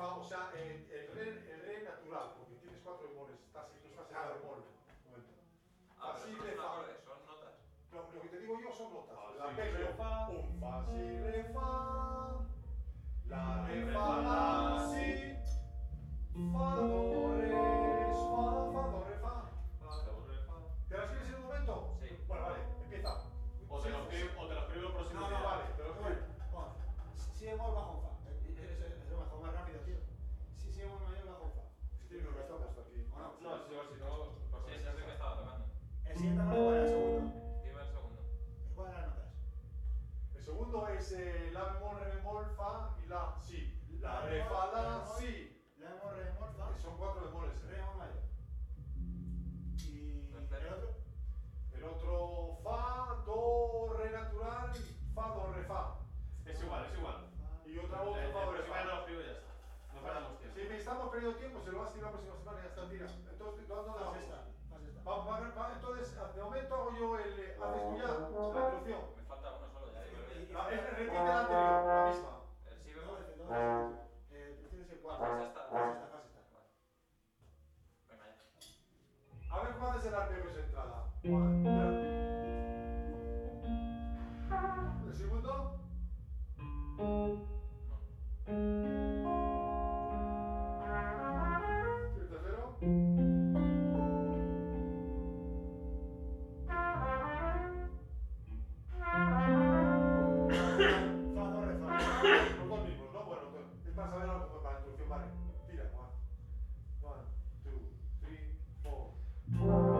fa, o sea, el re natural, porque tienes 4 bemoles, tú estás en la bemol. Un momento. Fa, si, re, fa. Son notas. Lo que te digo yo son notas. Fa, La si, arpegio. re, fa. Un fa, si, re, fa. La, re, fa, la, si. Fa, do, re, fa, do, re, fa. ¿Te lo escribes en un momento? Sí. Bueno, vale, empieza. O te lo escribo el próximo No, día. no, vale, te lo escribo. Bueno, si bemol bajo un fa. Es lo mejor, más rápido, tío. Si bemol mayor bajo un fa. Escribe lo que está puesto aquí. ¿O no? No, si no, Sí, es el que estaba tocando. El siguiente acorde, ¿cuál era el segundo? Dime el segundo. ¿Cuál eran las notas? El segundo es la bemol, re bemol, fa y la, si. La, re, fa, la, si. La bemol, re bemol, fa. Son 4 bemoles. Re bemol mayor. Y Tercero. el otro. El otro, fa, do, re natural, fa, do, re, fa. es igual. Y otra voz, fa, do, re, Pero ya no fa. lo escribo y ya está. No perdamos tiempo. Si me estamos perdiendo tiempo, se lo vas a escribir la próxima semana y ya está, tira. Entonces, ¿dónde Fase vamos? esta. Fase esta. Entonces, de momento hago yo el. ¿Haces tú ya la introducción? Me falta uno solo, ya digo el que. Repite la anterior, la misma. El si No, bemol. tú tienes el 4. Fase esta. Fase esta. Vale. Venga, ya. A ver cuál es el arpegio de entrada. One, ¿el segundo? ¿El tercero? Fa, do, re, fa. Los dos mismos, ¿no? Bueno, es para saber algo para la introducción, vale. Tira, one, two, three, four.